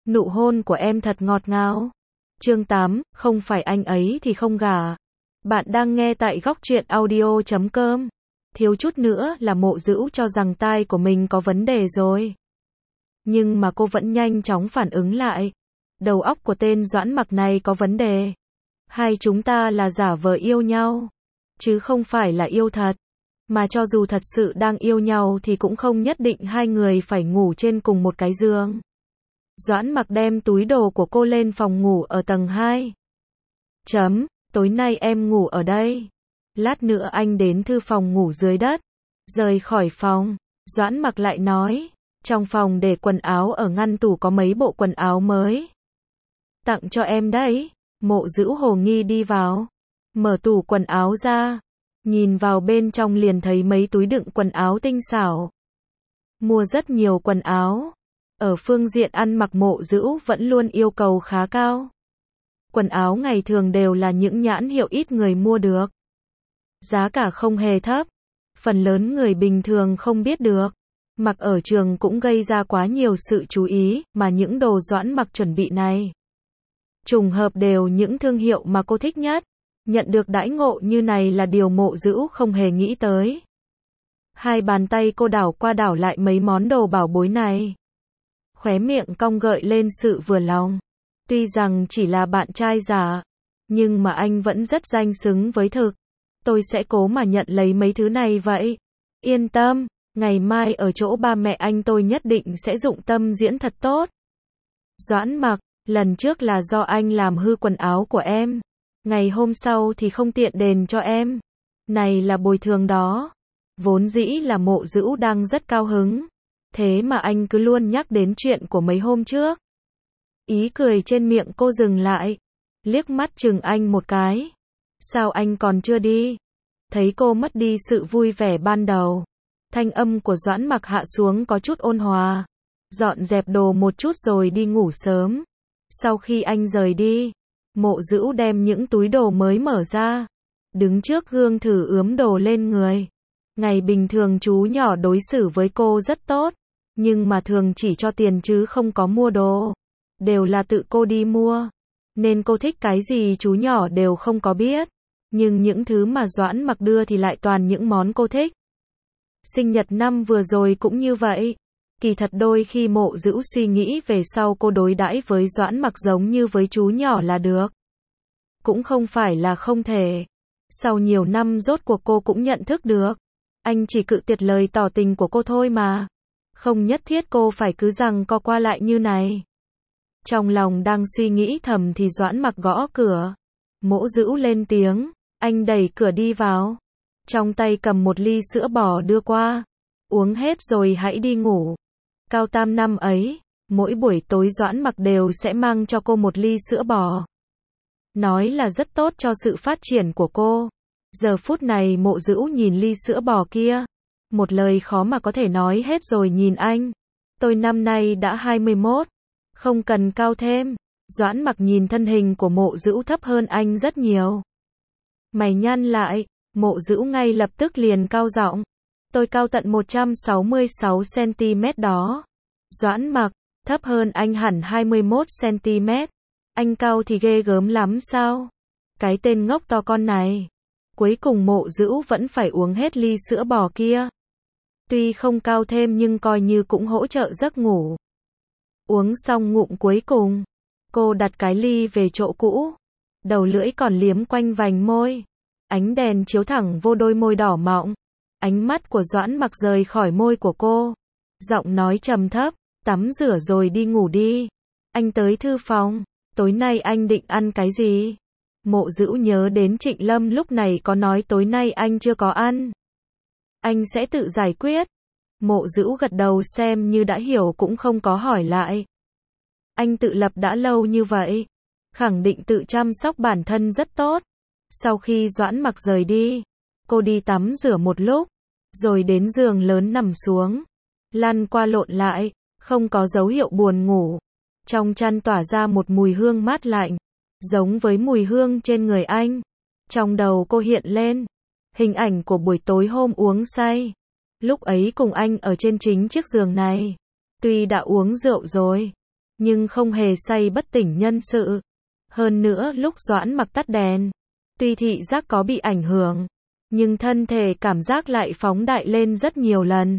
Nụ hôn của em thật ngọt ngào. Chương 8, không phải anh ấy thì không gả. Bạn đang nghe tại góc truyện audio.com. Thiếu chút nữa là Mộ Dữu cho rằng tai của mình có vấn đề rồi. Nhưng mà cô vẫn nhanh chóng phản ứng lại. Đầu óc của tên Doãn Mặc này có vấn đề. Hai chúng ta là giả vờ yêu nhau, chứ không phải là yêu thật. Mà cho dù thật sự đang yêu nhau thì cũng không nhất định hai người phải ngủ trên cùng một cái giường. Doãn Mặc đem túi đồ của cô lên phòng ngủ ở tầng 2. Tối nay em ngủ ở đây. Lát nữa anh đến thư phòng ngủ dưới đất. Rời khỏi phòng, Doãn Mặc lại nói, trong phòng để quần áo ở ngăn tủ có mấy bộ quần áo mới. Tặng cho em đấy. Mộ Dữu hồ nghi đi vào, mở tủ quần áo ra, nhìn vào bên trong liền thấy mấy túi đựng quần áo tinh xảo. Mua rất nhiều quần áo. Ở phương diện ăn mặc Mộ Dữu vẫn luôn yêu cầu khá cao. Quần áo ngày thường đều là những nhãn hiệu ít người mua được. Giá cả không hề thấp. Phần lớn người bình thường không biết được. Mặc ở trường cũng gây ra quá nhiều sự chú ý, mà những đồ Doãn Mặc chuẩn bị này trùng hợp đều những thương hiệu mà cô thích nhất. Nhận được đãi ngộ như này là điều Mộ Dữu không hề nghĩ tới. Hai bàn tay cô đảo qua đảo lại mấy món đồ bảo bối này. Khóe miệng cong gợi lên sự vừa lòng. Tuy rằng chỉ là bạn trai giả, nhưng mà anh vẫn rất danh xứng với thực. Tôi sẽ cố mà nhận lấy mấy thứ này vậy. Yên tâm, ngày mai ở chỗ ba mẹ anh tôi nhất định sẽ dụng tâm diễn thật tốt. Doãn Mặc, lần trước là do anh làm hư quần áo của em. Ngày hôm sau thì không tiện đền cho em. Này là bồi thường đó. Vốn dĩ là Mộ Dữu đang rất cao hứng. Thế mà anh cứ luôn nhắc đến chuyện của mấy hôm trước. Ý cười trên miệng cô dừng lại. Liếc mắt chừng anh một cái. Sao anh còn chưa đi? Thấy cô mất đi sự vui vẻ ban đầu. Thanh âm của Doãn Mặc hạ xuống có chút ôn hòa. Dọn dẹp đồ một chút rồi đi ngủ sớm. Sau khi anh rời đi, Mộ Dữu đem những túi đồ mới mở ra. Đứng trước gương thử ướm đồ lên người. Ngày bình thường chú nhỏ đối xử với cô rất tốt. Nhưng mà thường chỉ cho tiền chứ không có mua đồ. Đều là tự cô đi mua. Nên cô thích cái gì chú nhỏ đều không có biết. Nhưng những thứ mà Doãn Mặc đưa thì lại toàn những món cô thích. Sinh nhật năm vừa rồi cũng như vậy. Kỳ thật đôi khi Mộ Dữu suy nghĩ về sau cô đối đãi với Doãn Mặc giống như với chú nhỏ là được. Cũng không phải là không thể. Sau nhiều năm rốt cuộc cô cũng nhận thức được. Anh chỉ cự tuyệt lời tỏ tình của cô thôi mà. Không nhất thiết cô phải cứ rằng co qua lại như này. Trong lòng đang suy nghĩ thầm thì Doãn Mặc gõ cửa. Mộ Dữu lên tiếng. Anh đẩy cửa đi vào. Trong tay cầm một ly sữa bò đưa qua. Uống hết rồi hãy đi ngủ. Cao tam năm ấy, mỗi buổi tối Doãn Mặc đều sẽ mang cho cô một ly sữa bò. Nói là rất tốt cho sự phát triển của cô. Giờ phút này Mộ Dữu nhìn ly sữa bò kia. Một lời khó mà có thể nói hết rồi nhìn anh. Tôi năm nay đã 21. Không cần cao thêm. Doãn Mặc nhìn thân hình của Mộ Dữu thấp hơn anh rất nhiều. Mày nhăn lại. Mộ Dữu ngay lập tức liền cao giọng. Tôi cao tận 166cm đó. Doãn Mặc, thấp hơn anh hẳn 21cm. Anh cao thì ghê gớm lắm sao? Cái tên ngốc to con này. Cuối cùng Mộ Dữu vẫn phải uống hết ly sữa bò kia. Tuy không cao thêm nhưng coi như cũng hỗ trợ giấc ngủ. Uống xong ngụm cuối cùng, cô đặt cái ly về chỗ cũ. Đầu lưỡi còn liếm quanh vành môi. Ánh đèn chiếu thẳng vô đôi môi đỏ mọng. Ánh mắt của Doãn Mặc rời khỏi môi của cô. Giọng nói trầm thấp, tắm rửa rồi đi ngủ đi. Anh tới thư phòng. Tối nay anh định ăn cái gì? Mộ Dữu nhớ đến Trịnh Lâm lúc này có nói tối nay anh chưa có ăn. Anh sẽ tự giải quyết. Mộ Dữu gật đầu xem như đã hiểu cũng không có hỏi lại. Anh tự lập đã lâu như vậy. Khẳng định tự chăm sóc bản thân rất tốt. Sau khi Doãn Mặc rời đi, cô đi tắm rửa một lúc. Rồi đến giường lớn nằm xuống. Lăn qua lộn lại, không có dấu hiệu buồn ngủ. Trong chăn tỏa ra một mùi hương mát lạnh. Giống với mùi hương trên người anh. Trong đầu cô hiện lên hình ảnh của buổi tối hôm uống say. Lúc ấy cùng anh ở trên chính chiếc giường này. Tuy đã uống rượu rồi, nhưng không hề say bất tỉnh nhân sự. Hơn nữa lúc Doãn Mặc tắt đèn, tuy thị giác có bị ảnh hưởng, nhưng thân thể cảm giác lại phóng đại lên rất nhiều lần.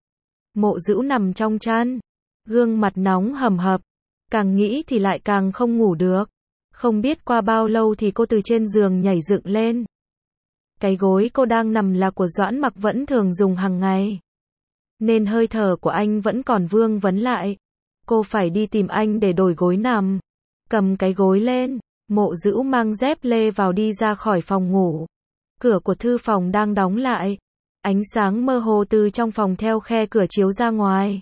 Mộ Dữu nằm trong chăn, gương mặt nóng hầm hập, càng nghĩ thì lại càng không ngủ được. Không biết qua bao lâu thì cô từ trên giường nhảy dựng lên. Cái gối cô đang nằm là của Doãn Mặc vẫn thường dùng hàng ngày, nên hơi thở của anh vẫn còn vương vấn lại. Cô phải đi tìm anh để đổi gối nằm. Cầm cái gối lên, Mộ Dữu mang dép lê vào đi ra khỏi phòng ngủ. Cửa của thư phòng đang đóng lại. Ánh sáng mơ hồ từ trong phòng theo khe cửa chiếu ra ngoài.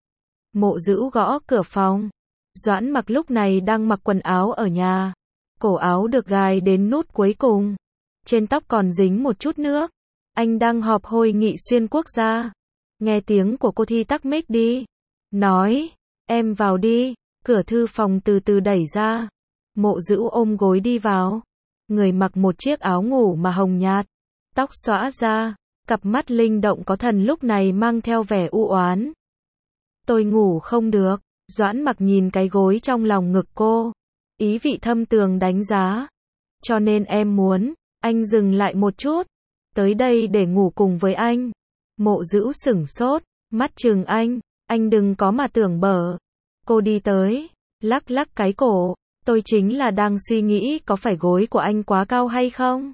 Mộ Dữu gõ cửa phòng. Doãn Mặc lúc này đang mặc quần áo ở nhà. Cổ áo được gài đến nút cuối cùng. Trên tóc còn dính một chút nước. Anh đang họp hội nghị xuyên quốc gia. Nghe tiếng của cô thì tắt mic đi. Nói, em vào đi. Cửa thư phòng từ từ đẩy ra. Mộ Dữu ôm gối đi vào. Người mặc một chiếc áo ngủ mà hồng nhạt. Tóc xõa ra. Cặp mắt linh động có thần lúc này mang theo vẻ u oán. Tôi ngủ không được. Doãn Mặc nhìn cái gối trong lòng ngực cô. Ý vị thâm tường đánh giá. Cho nên em muốn, anh dừng lại một chút. Tới đây để ngủ cùng với anh. Mộ Dữu sửng sốt, mắt trừng anh đừng có mà tưởng bở. Cô đi tới, lắc lắc cái cổ. Tôi chính là đang suy nghĩ có phải gối của anh quá cao hay không?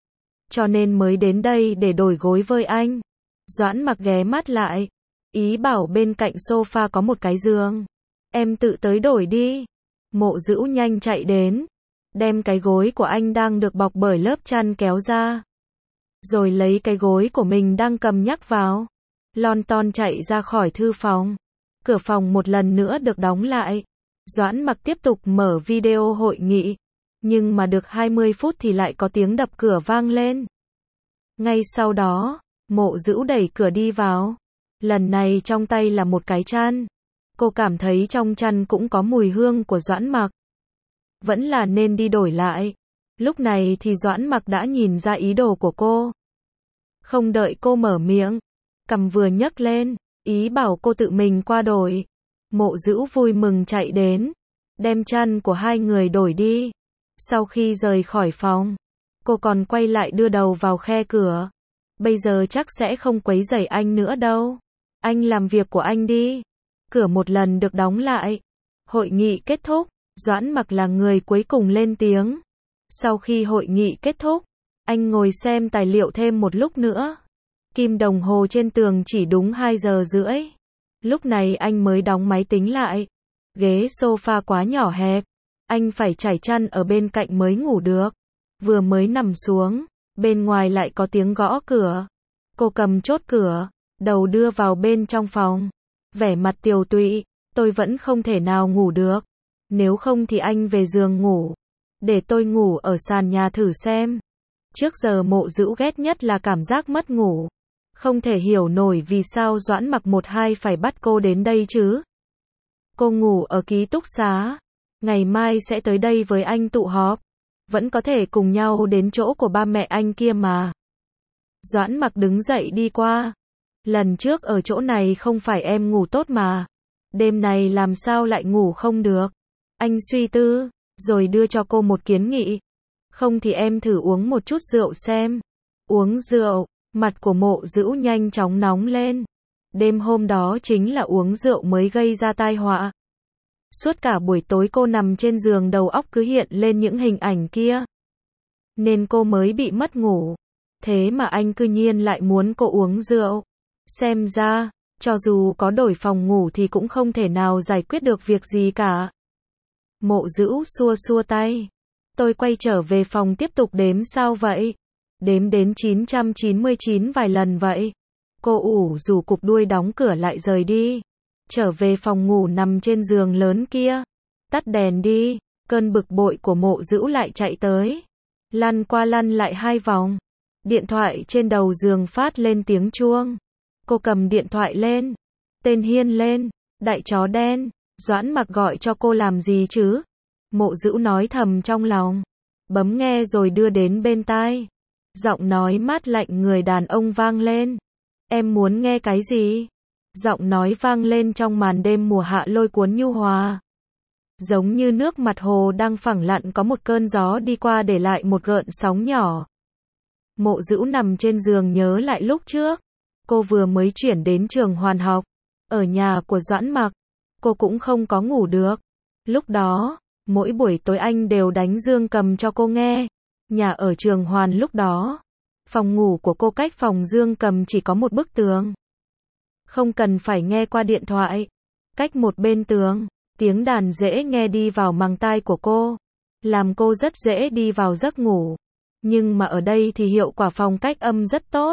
Cho nên mới đến đây để đổi gối với anh. Doãn Mặc ghé mắt lại. Ý bảo bên cạnh sofa có một cái giường. Em tự tới đổi đi. Mộ Dữu nhanh chạy đến. Đem cái gối của anh đang được bọc bởi lớp chăn kéo ra. Rồi lấy cái gối của mình đang cầm nhắc vào. Lon ton chạy ra khỏi thư phòng. Cửa phòng một lần nữa được đóng lại. Doãn Mặc tiếp tục mở video hội nghị. Nhưng mà được 20 phút thì lại có tiếng đập cửa vang lên. Ngay sau đó, Mộ Dữu đẩy cửa đi vào. Lần này trong tay là một cái chăn. Cô cảm thấy trong chăn cũng có mùi hương của Doãn Mặc. Vẫn là nên đi đổi lại. Lúc này thì Doãn Mặc đã nhìn ra ý đồ của cô. Không đợi cô mở miệng, cằm vừa nhấc lên, ý bảo cô tự mình qua đổi. Mộ Dữu vui mừng chạy đến, đem chăn của hai người đổi đi. Sau khi rời khỏi phòng, cô còn quay lại đưa đầu vào khe cửa. Bây giờ chắc sẽ không quấy rầy anh nữa đâu. Anh làm việc của anh đi. Cửa một lần được đóng lại. Hội nghị kết thúc, Doãn Mặc là người cuối cùng lên tiếng. Sau khi hội nghị kết thúc, anh ngồi xem tài liệu thêm một lúc nữa. Kim đồng hồ trên tường chỉ đúng 2 giờ rưỡi. Lúc này anh mới đóng máy tính lại. Ghế sofa quá nhỏ hẹp. Anh phải trải chăn ở bên cạnh mới ngủ được. Vừa mới nằm xuống, bên ngoài lại có tiếng gõ cửa. Cô cầm chốt cửa, đầu đưa vào bên trong phòng. Vẻ mặt tiều tụy, tôi vẫn không thể nào ngủ được. Nếu không thì anh về giường ngủ. Để tôi ngủ ở sàn nhà thử xem. Trước giờ Mộ Dữu ghét nhất là cảm giác mất ngủ. Không thể hiểu nổi vì sao Doãn Mặc 12 phải bắt cô đến đây chứ. Cô ngủ ở ký túc xá. Ngày mai sẽ tới đây với anh tụ họp. Vẫn có thể cùng nhau đến chỗ của ba mẹ anh kia mà. Doãn Mặc đứng dậy đi qua. Lần trước ở chỗ này không phải em ngủ tốt mà. Đêm này làm sao lại ngủ không được. Anh suy tư, rồi đưa cho cô một kiến nghị. Không thì em thử uống một chút rượu xem. Uống rượu, mặt của Mộ Dữu nhanh chóng nóng lên. Đêm hôm đó chính là uống rượu mới gây ra tai họa. Suốt cả buổi tối cô nằm trên giường đầu óc cứ hiện lên những hình ảnh kia. Nên cô mới bị mất ngủ. Thế mà anh cư nhiên lại muốn cô uống rượu. Xem ra, cho dù có đổi phòng ngủ thì cũng không thể nào giải quyết được việc gì cả. Mộ Dữu xua xua tay. Tôi quay trở về phòng tiếp tục đếm sao vậy? Đếm đến 999 vài lần vậy. Cô ủ rủ cụp đuôi đóng cửa lại rời đi. Trở về phòng ngủ nằm trên giường lớn kia. Tắt đèn đi. Cơn bực bội của Mộ Dữu lại chạy tới. Lăn qua lăn lại 2 vòng. Điện thoại trên đầu giường phát lên tiếng chuông. Cô cầm điện thoại lên. Tên Hiên lên. Đại chó đen. Doãn Mặc gọi cho cô làm gì chứ? Mộ Dữu nói thầm trong lòng. Bấm nghe rồi đưa đến bên tai. Giọng nói mát lạnh người đàn ông vang lên. Em muốn nghe cái gì? Giọng nói vang lên trong màn đêm mùa hạ lôi cuốn nhu hòa. Giống như nước mặt hồ đang phẳng lặng có một cơn gió đi qua để lại một gợn sóng nhỏ. Mộ Dữu nằm trên giường nhớ lại lúc trước. Cô vừa mới chuyển đến trường Hoàn học. Ở nhà của Doãn Mặc. Cô cũng không có ngủ được. Lúc đó, mỗi buổi tối anh đều đánh dương cầm cho cô nghe. Nhà ở trường Hoàn lúc đó. Phòng ngủ của cô cách phòng dương cầm chỉ có một bức tường. Không cần phải nghe qua điện thoại. Cách một bên tường, tiếng đàn dễ nghe đi vào màng tai của cô. Làm cô rất dễ đi vào giấc ngủ. Nhưng mà ở đây thì hiệu quả phòng cách âm rất tốt.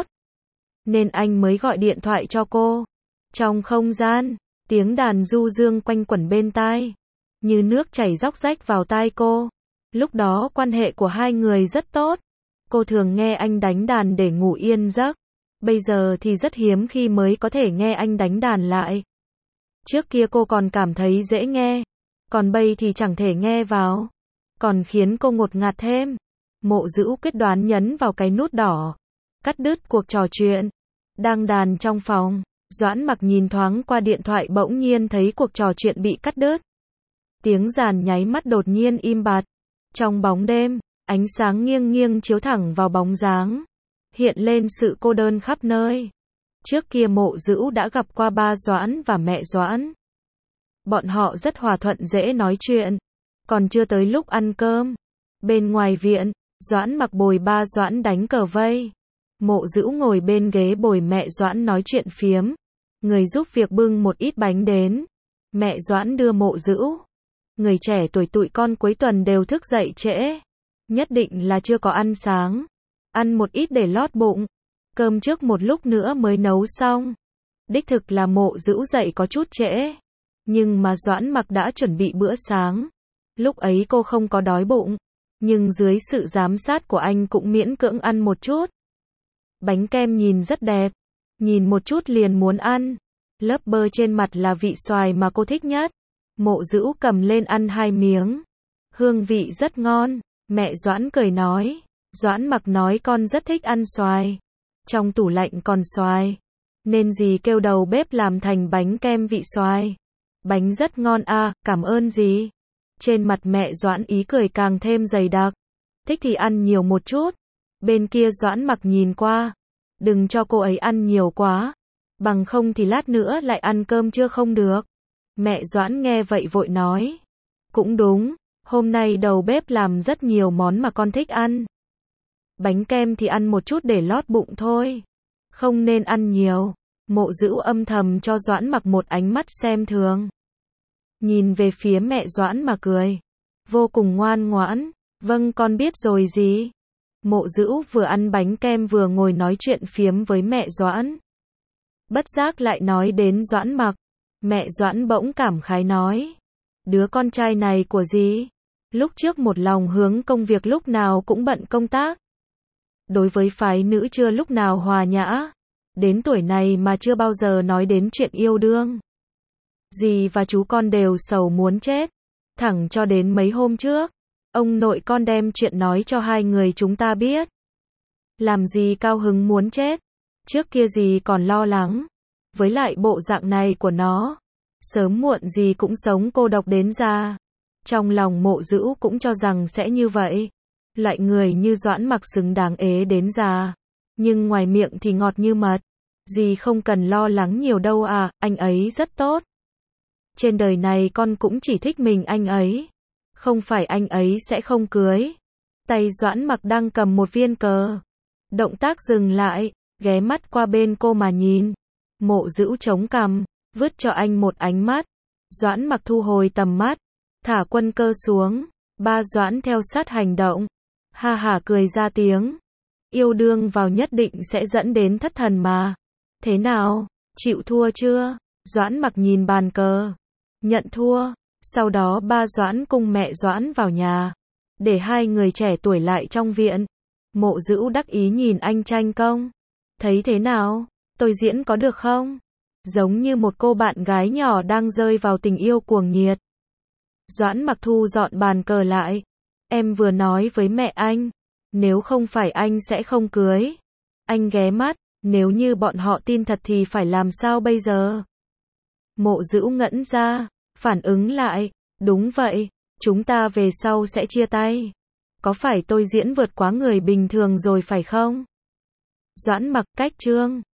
Nên anh mới gọi điện thoại cho cô. Trong không gian, tiếng đàn du dương quanh quẩn bên tai. Như nước chảy róc rách vào tai cô. Lúc đó quan hệ của hai người rất tốt. Cô thường nghe anh đánh đàn để ngủ yên giấc. Bây giờ thì rất hiếm khi mới có thể nghe anh đánh đàn lại. Trước kia cô còn cảm thấy dễ nghe. Còn bây thì chẳng thể nghe vào. Còn khiến cô ngột ngạt thêm. Mộ Dữu quyết đoán nhấn vào cái nút đỏ. Cắt đứt cuộc trò chuyện. Đang đàn trong phòng. Doãn Mặc nhìn thoáng qua điện thoại bỗng nhiên thấy cuộc trò chuyện bị cắt đứt. Tiếng đàn nháy mắt đột nhiên im bặt. Trong bóng đêm, ánh sáng nghiêng nghiêng chiếu thẳng vào bóng dáng. Hiện lên sự cô đơn khắp nơi. Trước kia Mộ Dữu đã gặp qua ba Doãn và mẹ Doãn. Bọn họ rất hòa thuận dễ nói chuyện. Còn chưa tới lúc ăn cơm. Bên ngoài viện, Doãn Mặc bồi ba Doãn đánh cờ vây. Mộ Dữu ngồi bên ghế bồi mẹ Doãn nói chuyện phiếm. Người giúp việc bưng một ít bánh đến. Mẹ Doãn đưa Mộ Dữu. Người trẻ tuổi tụi con cuối tuần đều thức dậy trễ. Nhất định là chưa có ăn sáng. Ăn một ít để lót bụng. Cơm trước một lúc nữa mới nấu xong. Đích thực là Mộ Dữu dậy có chút trễ. Nhưng mà Doãn Mặc đã chuẩn bị bữa sáng. Lúc ấy cô không có đói bụng. Nhưng dưới sự giám sát của anh cũng miễn cưỡng ăn một chút. Bánh kem nhìn rất đẹp. Nhìn một chút liền muốn ăn. Lớp bơ trên mặt là vị xoài mà cô thích nhất. Mộ Dữu cầm lên ăn 2 miếng. Hương vị rất ngon. Mẹ Doãn cười nói. Doãn Mặc nói con rất thích ăn xoài. Trong tủ lạnh còn xoài. Nên dì kêu đầu bếp làm thành bánh kem vị xoài. Bánh rất ngon à, cảm ơn dì. Trên mặt mẹ Doãn ý cười càng thêm dày đặc. Thích thì ăn nhiều một chút. Bên kia Doãn Mặc nhìn qua. Đừng cho cô ấy ăn nhiều quá. Bằng không thì lát nữa lại ăn cơm trưa không được. Mẹ Doãn nghe vậy vội nói. Cũng đúng, hôm nay đầu bếp làm rất nhiều món mà con thích ăn. Bánh kem thì ăn một chút để lót bụng thôi. Không nên ăn nhiều. Mộ Dữu âm thầm cho Doãn Mặc một ánh mắt xem thường. Nhìn về phía mẹ Doãn mà cười. Vô cùng ngoan ngoãn. Vâng con biết rồi gì. Mộ Dữu vừa ăn bánh kem vừa ngồi nói chuyện phiếm với mẹ Doãn. Bất giác lại nói đến Doãn Mặc. Mẹ Doãn bỗng cảm khái nói. Đứa con trai này của dì. Lúc trước một lòng hướng công việc lúc nào cũng bận công tác. Đối với phái nữ chưa lúc nào hòa nhã. Đến tuổi này mà chưa bao giờ nói đến chuyện yêu đương. Dì và chú con đều sầu muốn chết. Thẳng cho đến mấy hôm trước. Ông nội con đem chuyện nói cho hai người chúng ta biết. Làm gì cao hứng muốn chết. Trước kia dì còn lo lắng. Với lại bộ dạng này của nó. Sớm muộn gì cũng sống cô độc đến già. Trong lòng Mộ Dữu cũng cho rằng sẽ như vậy. Loại người như Doãn Mặc xứng đáng ế đến già. Nhưng ngoài miệng thì ngọt như mật. Dì không cần lo lắng nhiều đâu à, anh ấy rất tốt. Trên đời này con cũng chỉ thích mình anh ấy. Không phải anh ấy sẽ không cưới. Tay Doãn Mặc đang cầm một viên cờ. Động tác dừng lại, ghé mắt qua bên cô mà nhìn. Mộ Dữu chống cằm, vứt cho anh một ánh mắt. Doãn Mặc thu hồi tầm mắt, thả quân cơ xuống. Ba Doãn theo sát hành động. Ha hả cười ra tiếng. Yêu đương vào nhất định sẽ dẫn đến thất thần mà. Thế nào, chịu thua chưa? Doãn Mặc nhìn bàn cờ. Nhận thua. Sau đó ba Doãn cùng mẹ Doãn vào nhà. Để hai người trẻ tuổi lại trong viện. Mộ Dữu đắc ý nhìn anh tranh công. Thấy thế nào? Tôi diễn có được không? Giống như một cô bạn gái nhỏ đang rơi vào tình yêu cuồng nhiệt. Doãn Mặc thu dọn bàn cờ lại. Em vừa nói với mẹ anh. Nếu không phải anh sẽ không cưới. Anh ghé mắt. Nếu như bọn họ tin thật thì phải làm sao bây giờ? Mộ Dữu ngẩn ra. Phản ứng lại. Đúng vậy, chúng ta về sau sẽ chia tay. Có phải tôi diễn vượt quá người bình thường rồi phải không? Doãn Mặc, cách chương